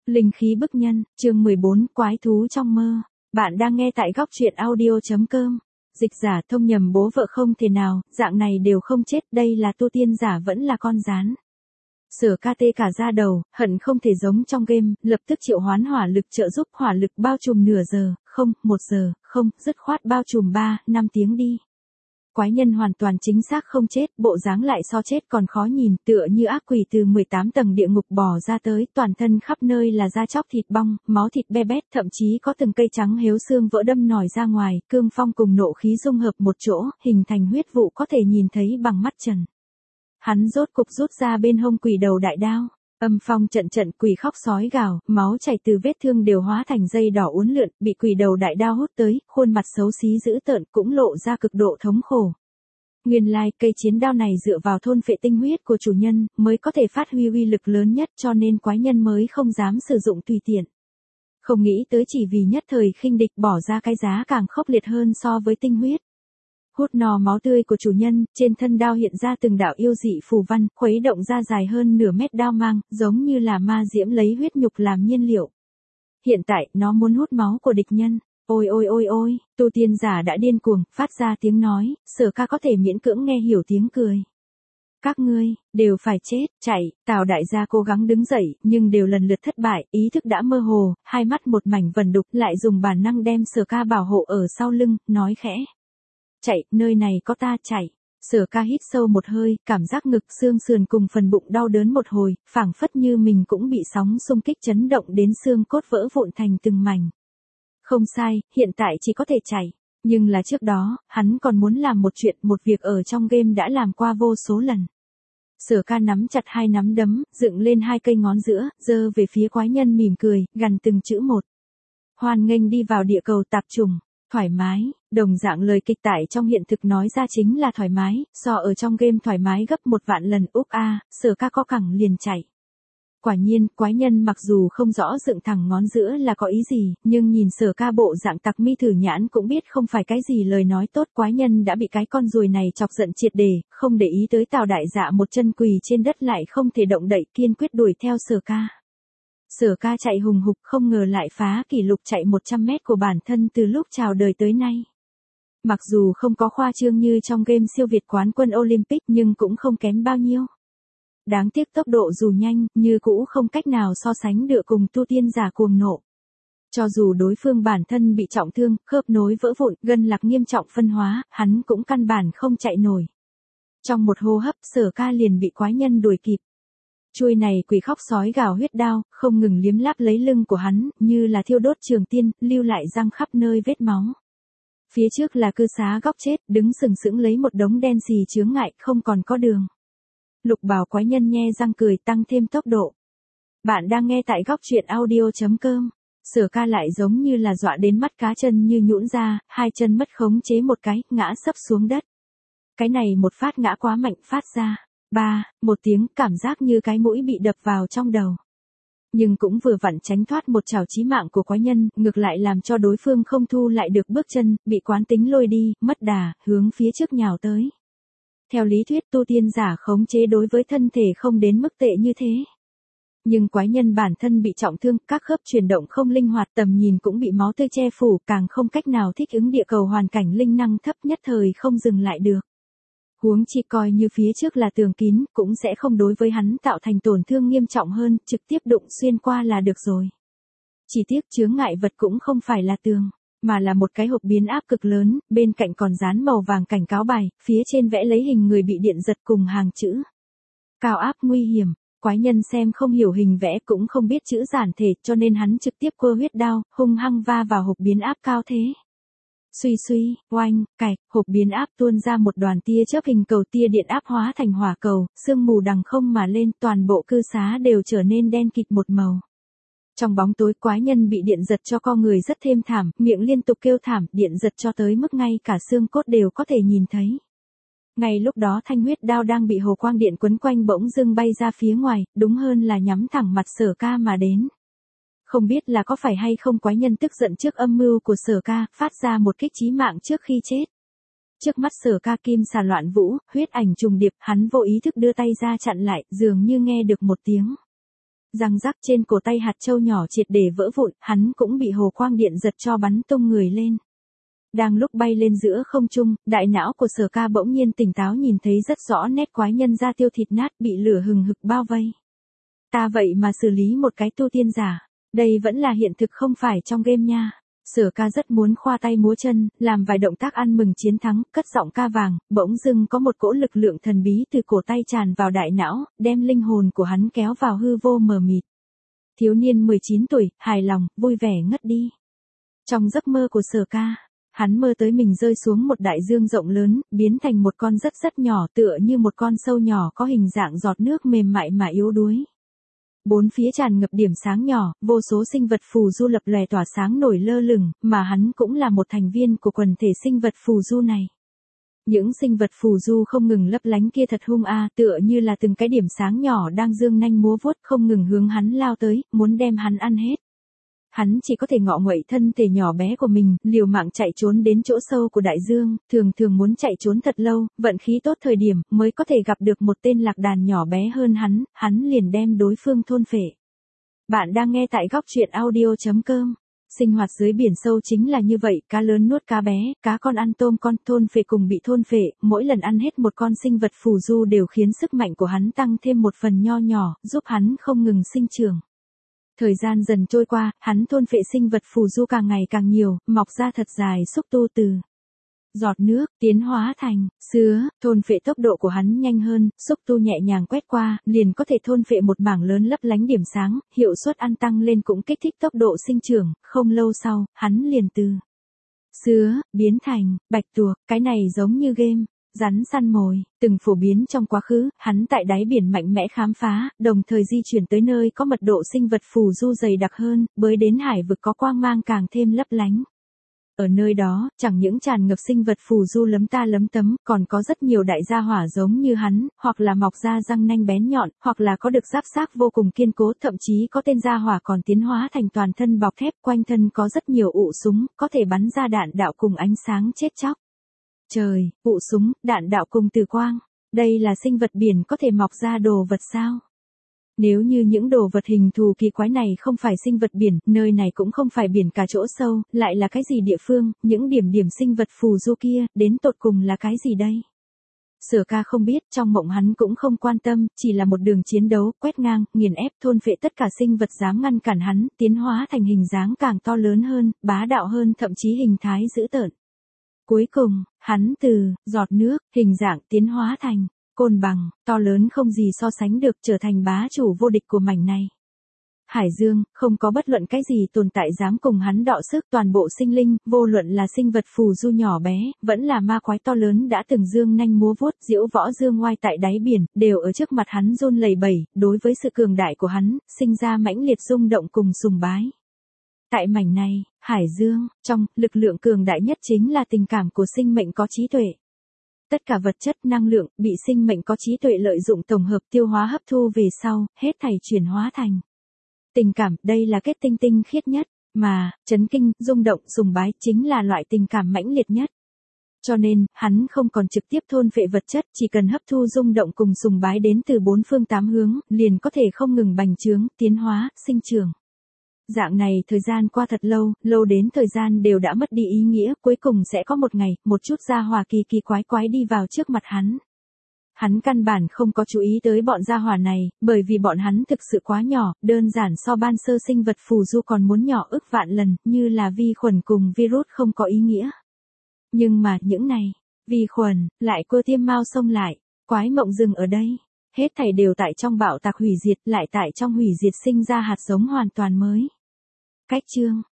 Linh khí bức nhân, chương 14, quái thú trong mơ. Bạn đang nghe tại góc truyện audio.com. Dịch giả thông nhầm bố vợ không thể nào, dạng này đều không chết, đây là tu tiên giả vẫn là con rán. Sở ca tê cả da đầu, hận không thể giống trong game, lập tức triệu hoán hỏa lực trợ giúp, hỏa lực bao trùm nửa giờ, không, 1 giờ, không, dứt khoát bao trùm 3-5 tiếng đi. Quái nhân hoàn toàn chính xác không chết, bộ dáng lại so chết còn khó nhìn, tựa như ác quỷ từ 18 tầng địa ngục bò ra tới, toàn thân khắp nơi là da chóc thịt bong, máu thịt be bét, thậm chí có từng cây trắng héo xương vỡ đâm nổi ra ngoài, cương phong cùng nộ khí dung hợp một chỗ, hình thành huyết vụ có thể nhìn thấy bằng mắt trần. Hắn rốt cục rút ra bên hông quỷ đầu đại đao. Âm phong trận trận, quỷ khóc sói gào, máu chảy từ vết thương đều hóa thành dây đỏ uốn lượn, bị quỷ đầu đại đao hút tới, khuôn mặt xấu xí dữ tợn cũng lộ ra cực độ thống khổ. Nguyên lai, cây chiến đao này dựa vào thôn phệ tinh huyết của chủ nhân, mới có thể phát huy uy lực lớn nhất, cho nên quái nhân mới không dám sử dụng tùy tiện. Không nghĩ tới chỉ vì nhất thời khinh địch bỏ ra cái giá càng khốc liệt hơn so với tinh huyết. Hút no máu tươi của chủ nhân, trên thân đao hiện ra từng đạo yêu dị phù văn, khuấy động ra dài hơn nửa mét đao mang, giống như là ma diễm lấy huyết nhục làm nhiên liệu. Hiện tại, nó muốn hút máu của địch nhân. Ôi ôi ôi ôi, tu tiên giả đã điên cuồng, phát ra tiếng nói, Sở ca có thể miễn cưỡng nghe hiểu tiếng cười. Các ngươi, đều phải chết, chạy, Tào đại gia cố gắng đứng dậy, nhưng đều lần lượt thất bại, ý thức đã mơ hồ, hai mắt một mảnh vần đục, lại dùng bản năng đem Sở ca bảo hộ ở sau lưng, nói khẽ. Chạy, nơi này có ta, chạy. Sở ca hít sâu một hơi, cảm giác ngực xương sườn cùng phần bụng đau đớn một hồi, phảng phất như mình cũng bị sóng xung kích chấn động đến xương cốt vỡ vụn thành từng mảnh. Không sai, hiện tại chỉ có thể chạy. Nhưng là trước đó, hắn còn muốn làm một chuyện, một việc ở trong game đã làm qua vô số lần. Sở ca nắm chặt hai nắm đấm, dựng lên hai cây ngón giữa, giơ về phía quái nhân mỉm cười, gằn từng chữ một. Hoan nghênh đi vào địa cầu tạp trùng. Thoải mái, đồng dạng lời kịch tại trong hiện thực nói ra chính là thoải mái, so ở trong game thoải mái gấp 1 vạn lần. Úc a, Sở ca có cẳng liền chạy. Quả nhiên, quái nhân mặc dù không rõ dựng thẳng ngón giữa là có ý gì, nhưng nhìn Sở ca bộ dạng tặc mi thử nhãn cũng biết không phải cái gì lời nói tốt. Quái nhân đã bị cái con ruồi này chọc giận triệt để, không để ý tới Tào đại dạ một chân quỳ trên đất lại không thể động đậy, kiên quyết đuổi theo Sở ca. Sở ca chạy hùng hục, không ngờ lại phá kỷ lục chạy 100 mét của bản thân từ lúc chào đời tới nay. Mặc dù không có khoa trương như trong game siêu việt quán quân Olympic nhưng cũng không kém bao nhiêu. Đáng tiếc tốc độ dù nhanh, như cũ không cách nào so sánh được cùng tu tiên giả cuồng nộ. Cho dù đối phương bản thân bị trọng thương, khớp nối vỡ vụn, gân lạc nghiêm trọng phân hóa, hắn cũng căn bản không chạy nổi. Trong một hô hấp, Sở ca liền bị quái nhân đuổi kịp. Chuôi này quỷ khóc sói gào huyết đao, không ngừng liếm láp lấy lưng của hắn, như là thiêu đốt trường tiên, lưu lại răng khắp nơi vết máu. Phía trước là cư xá góc chết, đứng sừng sững lấy một đống đen xì chướng ngại, không còn có đường. Lục bào quái nhân nhe răng cười, tăng thêm tốc độ. Bạn đang nghe tại góc truyện audio.com. Sở ca lại giống như là dọa đến mắt cá chân như nhũn ra, hai chân mất khống chế một cái, ngã sấp xuống đất. Cái này một phát ngã quá mạnh, phát ra. Một tiếng, cảm giác như cái mũi bị đập vào trong đầu. Nhưng cũng vừa vặn tránh thoát một chảo chí mạng của quái nhân, ngược lại làm cho đối phương không thu lại được bước chân, bị quán tính lôi đi, mất đà, hướng phía trước nhào tới. Theo lý thuyết tu tiên giả khống chế đối với thân thể không đến mức tệ như thế. Nhưng quái nhân bản thân bị trọng thương, các khớp chuyển động không linh hoạt, tầm nhìn cũng bị máu tươi che phủ, càng không cách nào thích ứng địa cầu hoàn cảnh linh năng thấp, nhất thời không dừng lại được. Huống chi coi như phía trước là tường kín, cũng sẽ không đối với hắn tạo thành tổn thương nghiêm trọng hơn, trực tiếp đụng xuyên qua là được rồi. Chỉ tiếc chướng ngại vật cũng không phải là tường, mà là một cái hộp biến áp cực lớn, bên cạnh còn dán màu vàng cảnh cáo bài, phía trên vẽ lấy hình người bị điện giật cùng hàng chữ. Cao áp nguy hiểm, quái nhân xem không hiểu hình vẽ cũng không biết chữ giản thể, cho nên hắn trực tiếp quơ huyết đao, hung hăng va vào hộp biến áp cao thế. Suy suy, oanh, cạch, hộp biến áp tuôn ra một đoàn tia chớp hình cầu, tia điện áp hóa thành hỏa cầu, sương mù đằng không mà lên, toàn bộ cư xá đều trở nên đen kịt một màu. Trong bóng tối quái nhân bị điện giật cho co người rất thê thảm, miệng liên tục kêu thảm, điện giật cho tới mức ngay cả xương cốt đều có thể nhìn thấy. Ngay lúc đó thanh huyết đao đang bị hồ quang điện quấn quanh bỗng dưng bay ra phía ngoài, đúng hơn là nhắm thẳng mặt Sở ca mà đến. Không biết là có phải hay không quái nhân tức giận trước âm mưu của Sở ca, phát ra một kích chí mạng trước khi chết. Trước mắt Sở ca kim xà loạn vũ, huyết ảnh trùng điệp, hắn vô ý thức đưa tay ra chặn lại, dường như nghe được một tiếng. Răng rắc trên cổ tay hạt châu nhỏ triệt để vỡ vụn, hắn cũng bị hồ quang điện giật cho bắn tung người lên. Đang lúc bay lên giữa không trung, đại não của Sở Ca bỗng nhiên tỉnh táo nhìn thấy rất rõ nét quái nhân da tiêu thịt nát bị lửa hừng hực bao vây. Ta vậy mà xử lý một cái tu tiên giả, đây vẫn là hiện thực không phải trong game nha. Sở Ca rất muốn khoa tay múa chân, làm vài động tác ăn mừng chiến thắng, cất giọng ca vàng, bỗng dưng có một cỗ lực lượng thần bí từ cổ tay tràn vào đại não, đem linh hồn của hắn kéo vào hư vô mờ mịt. Thiếu niên 19 tuổi, hài lòng, vui vẻ ngất đi. Trong giấc mơ của Sở Ca, hắn mơ tới mình rơi xuống một đại dương rộng lớn, biến thành một con rất nhỏ tựa như một con sâu nhỏ có hình dạng giọt nước mềm mại mà yếu đuối. Bốn phía tràn ngập điểm sáng nhỏ, vô số sinh vật phù du lập lòe tỏa sáng nổi lơ lửng, mà hắn cũng là một thành viên của quần thể sinh vật phù du này. Những sinh vật phù du không ngừng lấp lánh kia thật hung tựa như là từng cái điểm sáng nhỏ đang dương nanh múa vuốt không ngừng hướng hắn lao tới, muốn đem hắn ăn hết. Hắn chỉ có thể ngọ nguậy thân thể nhỏ bé của mình, liều mạng chạy trốn đến chỗ sâu của đại dương, thường muốn chạy trốn thật lâu, vận khí tốt thời điểm mới có thể gặp được một tên lạc đàn nhỏ bé hơn hắn liền đem đối phương thôn phệ. Bạn đang nghe tại góc truyện audio.com. Sinh hoạt dưới biển sâu chính là như vậy, cá lớn nuốt cá bé, cá con ăn tôm con, thôn phệ cùng bị thôn phệ, mỗi lần ăn hết một con sinh vật phù du đều khiến sức mạnh của hắn tăng thêm một phần nho nhỏ, giúp hắn không ngừng sinh trưởng. Thời gian dần trôi qua, hắn thôn phệ sinh vật phù du càng ngày càng nhiều, mọc ra thật dài xúc tu từ giọt nước, tiến hóa thành sứa, thôn phệ tốc độ của hắn nhanh hơn, xúc tu nhẹ nhàng quét qua, liền có thể thôn phệ một mảng lớn lấp lánh điểm sáng, hiệu suất ăn tăng lên cũng kích thích tốc độ sinh trưởng, không lâu sau, hắn liền từ sứa, biến thành bạch tuộc, cái này giống như game. Rắn săn mồi, từng phổ biến trong quá khứ, hắn tại đáy biển mạnh mẽ khám phá, đồng thời di chuyển tới nơi có mật độ sinh vật phù du dày đặc hơn, bơi đến hải vực có quang mang càng thêm lấp lánh. Ở nơi đó, chẳng những tràn ngập sinh vật phù du lấm ta lấm tấm, còn có rất nhiều đại gia hỏa giống như hắn, hoặc là mọc ra răng nanh bén nhọn, hoặc là có được giáp xác vô cùng kiên cố, thậm chí có tên gia hỏa còn tiến hóa thành toàn thân bọc thép, quanh thân có rất nhiều ụ súng, có thể bắn ra đạn đạo cùng ánh sáng chết chóc. Trời, ụ súng, đạn đạo cùng từ quang, đây là sinh vật biển có thể mọc ra đồ vật sao? Nếu như những đồ vật hình thù kỳ quái này không phải sinh vật biển, nơi này cũng không phải biển cả chỗ sâu, lại là cái gì địa phương, những điểm sinh vật phù du kia, đến tột cùng là cái gì đây? Sở Ca không biết, trong mộng hắn cũng không quan tâm, chỉ là một đường chiến đấu, quét ngang, nghiền ép thôn phệ tất cả sinh vật dám ngăn cản hắn, tiến hóa thành hình dáng càng to lớn hơn, bá đạo hơn, thậm chí hình thái dữ tợn. Cuối cùng, hắn từ giọt nước, hình dạng tiến hóa thành côn bằng, to lớn không gì so sánh được, trở thành bá chủ vô địch của mảnh này. Hải dương, không có bất luận cái gì tồn tại dám cùng hắn đọ sức, toàn bộ sinh linh, vô luận là sinh vật phù du nhỏ bé, vẫn là ma quái to lớn đã từng dương nanh múa vuốt, diễu võ dương oai tại đáy biển, đều ở trước mặt hắn run lẩy bẩy, đối với sự cường đại của hắn, sinh ra mãnh liệt rung động cùng sùng bái. Tại mảnh này, hải dương, trong, lực lượng cường đại nhất chính là tình cảm của sinh mệnh có trí tuệ. Tất cả vật chất, năng lượng, bị sinh mệnh có trí tuệ lợi dụng tổng hợp tiêu hóa hấp thu về sau, hết thảy chuyển hóa thành tình cảm, đây là kết tinh khiết nhất, mà, chấn kinh, rung động, sùng bái, chính là loại tình cảm mãnh liệt nhất. Cho nên, hắn không còn trực tiếp thôn phệ vật chất, chỉ cần hấp thu rung động cùng sùng bái đến từ bốn phương tám hướng, liền có thể không ngừng bành trướng, tiến hóa, sinh trưởng. Dạng này thời gian qua thật lâu đến thời gian đều đã mất đi ý nghĩa, cuối cùng sẽ có một ngày, một chút gia hỏa kỳ quái đi vào trước mặt hắn. Hắn căn bản không có chú ý tới bọn gia hỏa này, bởi vì bọn hắn thực sự quá nhỏ, đơn giản so ban sơ sinh vật phù du còn muốn nhỏ ức vạn lần, như là vi khuẩn cùng virus không có ý nghĩa. Nhưng mà những này, vi khuẩn, lại cua tiêm mau xông lại, quái mộng dừng ở đây. Hết thảy đều tại trong bạo tạc hủy diệt, lại tại trong hủy diệt sinh ra hạt giống hoàn toàn mới. Cách chương